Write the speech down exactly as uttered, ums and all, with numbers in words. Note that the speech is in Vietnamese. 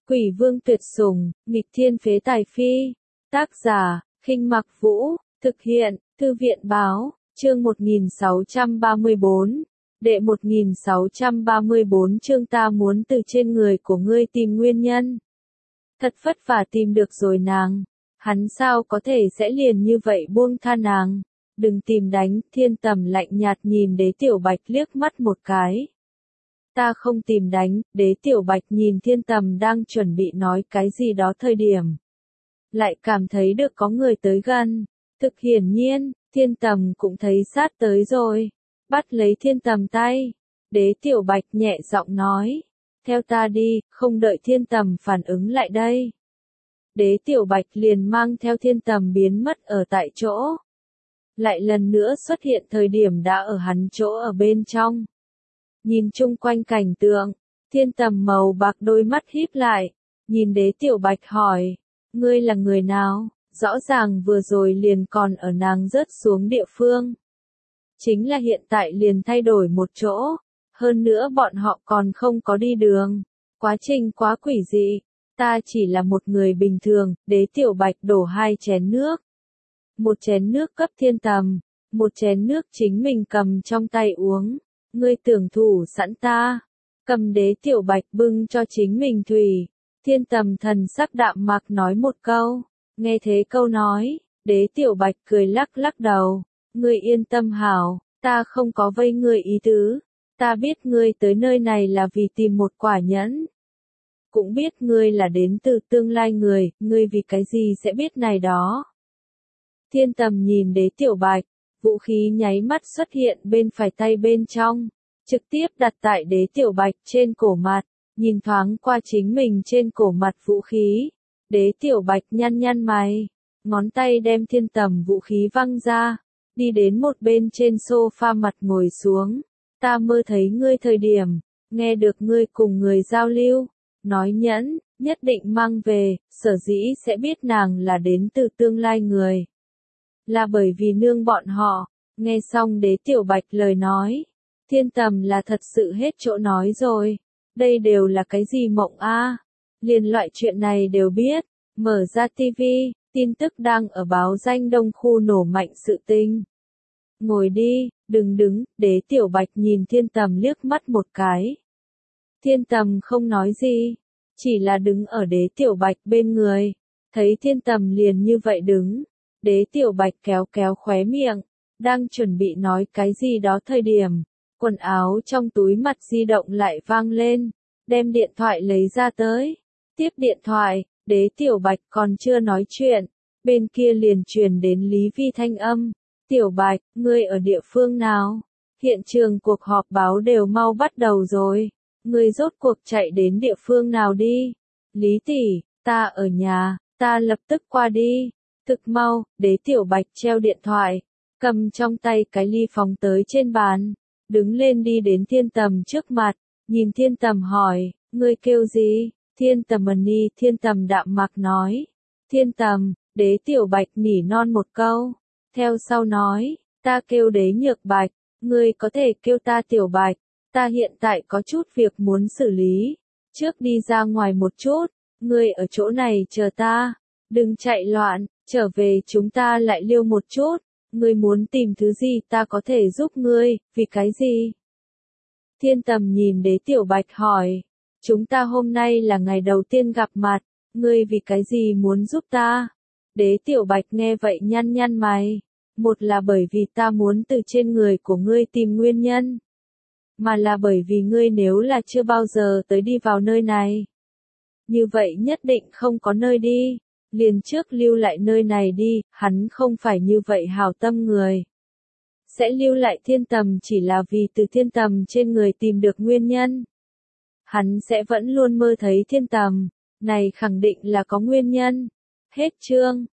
Quỷ vương tuyệt sủng, nghịch thiên phế tài phi. Tác giả, Khinh Mặc Vũ, thực hiện, Thư viện báo, chương một nghìn sáu trăm ba mươi bốn. Đệ một nghìn sáu trăm ba mươi bốn chương ta muốn từ trên người của ngươi tìm nguyên nhân. Thật vất vả tìm được rồi nàng. Hắn sao có thể sẽ liền như vậy buông tha nàng. Đừng tìm đánh, Thiên Tầm lạnh nhạt nhìn Đế Tiểu Bạch liếc mắt một cái. Ta không tìm đánh, Đế Tiểu Bạch nhìn Thiên Tầm đang chuẩn bị nói cái gì đó thời điểm. Lại cảm thấy được có người tới gần. Thực hiển nhiên, Thiên Tầm cũng thấy sát tới rồi. Bắt lấy Thiên Tầm tay. Đế Tiểu Bạch nhẹ giọng nói. Theo ta đi, không đợi Thiên Tầm phản ứng lại đây. Đế Tiểu Bạch liền mang theo Thiên Tầm biến mất ở tại chỗ. Lại lần nữa xuất hiện thời điểm đã ở hắn chỗ ở bên trong. Nhìn chung quanh cảnh tượng, Thiên Tầm màu bạc đôi mắt híp lại, nhìn Đế Tiểu Bạch hỏi, ngươi là người nào? Rõ ràng vừa rồi liền còn ở nàng rớt xuống địa phương. Chính là hiện tại liền thay đổi một chỗ, hơn nữa bọn họ còn không có đi đường. Quá trình quá quỷ dị, ta chỉ là một người bình thường. Đế Tiểu Bạch đổ hai chén nước. Một chén nước cấp Thiên Tầm, một chén nước chính mình cầm trong tay uống. Ngươi tưởng thủ sẵn ta. Cầm Đế Tiểu Bạch bưng cho chính mình thủy. Thiên Tầm thần sắc đạm mạc nói một câu. Nghe thế câu nói, Đế Tiểu Bạch cười lắc lắc đầu. Ngươi yên tâm hảo, ta không có vây ngươi ý tứ. Ta biết ngươi tới nơi này là vì tìm một quả nhẫn. Cũng biết ngươi là đến từ tương lai người, ngươi vì cái gì sẽ biết này đó. Thiên Tầm nhìn Đế Tiểu Bạch, vũ khí nháy mắt xuất hiện bên phải tay bên trong, trực tiếp đặt tại Đế Tiểu Bạch trên cổ mặt, nhìn thoáng qua chính mình trên cổ mặt vũ khí. Đế Tiểu Bạch nhăn nhăn mày, ngón tay đem Thiên Tầm vũ khí văng ra, đi đến một bên trên sofa mặt ngồi xuống. Ta mơ thấy ngươi thời điểm, nghe được ngươi cùng người giao lưu, nói nhẫn, nhất định mang về, sở dĩ sẽ biết nàng là đến từ tương lai người. Là bởi vì nương bọn họ. Nghe xong Đế Tiểu Bạch lời nói, Thiên Tầm là thật sự hết chỗ nói rồi. Đây đều là cái gì mộng a? Liền loại chuyện này đều biết. Mở ra tivi, tin tức đang ở báo danh Đông khu nổ mạnh sự tình. Ngồi đi, đừng đứng. Đế Tiểu Bạch nhìn Thiên Tầm liếc mắt một cái. Thiên Tầm không nói gì, chỉ là đứng ở Đế Tiểu Bạch bên người. Thấy Thiên Tầm liền như vậy đứng, Đế Tiểu Bạch kéo kéo khóe miệng, đang chuẩn bị nói cái gì đó thời điểm, quần áo trong túi mặt di động lại vang lên, đem điện thoại lấy ra tới. Tiếp điện thoại, Đế Tiểu Bạch còn chưa nói chuyện, bên kia liền truyền đến Lý Vi thanh âm. Tiểu Bạch, ngươi ở địa phương nào? Hiện trường cuộc họp báo đều mau bắt đầu rồi. Ngươi rốt cuộc chạy đến địa phương nào đi? Lý tỷ, ta ở nhà, ta lập tức qua đi. Thực mau, Đế Tiểu Bạch treo điện thoại, cầm trong tay cái ly phóng tới trên bàn, đứng lên đi đến Thiên Tầm trước mặt, nhìn Thiên Tầm hỏi, ngươi kêu gì? Thiên Tầm Mani, Thiên Tầm đạm mạc nói. Thiên Tầm, Đế Tiểu Bạch nỉ non một câu, theo sau nói, ta kêu Đế Nhược Bạch, ngươi có thể kêu ta Tiểu Bạch, ta hiện tại có chút việc muốn xử lý, trước đi ra ngoài một chút, ngươi ở chỗ này chờ ta, đừng chạy loạn. Trở về chúng ta lại liêu một chút, ngươi muốn tìm thứ gì ta có thể giúp ngươi, vì cái gì? Thiên Tầm nhìn Đế Tiểu Bạch hỏi, chúng ta hôm nay là ngày đầu tiên gặp mặt, ngươi vì cái gì muốn giúp ta? Đế Tiểu Bạch nghe vậy nhăn nhăn mày, một là bởi vì ta muốn từ trên người của ngươi tìm nguyên nhân, mà là bởi vì ngươi nếu là chưa bao giờ tới đi vào nơi này, như vậy nhất định không có nơi đi. Liền trước lưu lại nơi này đi, hắn không phải như vậy hảo tâm người. Sẽ lưu lại Thiên Tầm chỉ là vì từ Thiên Tầm trên người tìm được nguyên nhân. Hắn sẽ vẫn luôn mơ thấy Thiên Tầm, này khẳng định là có nguyên nhân. Hết chương.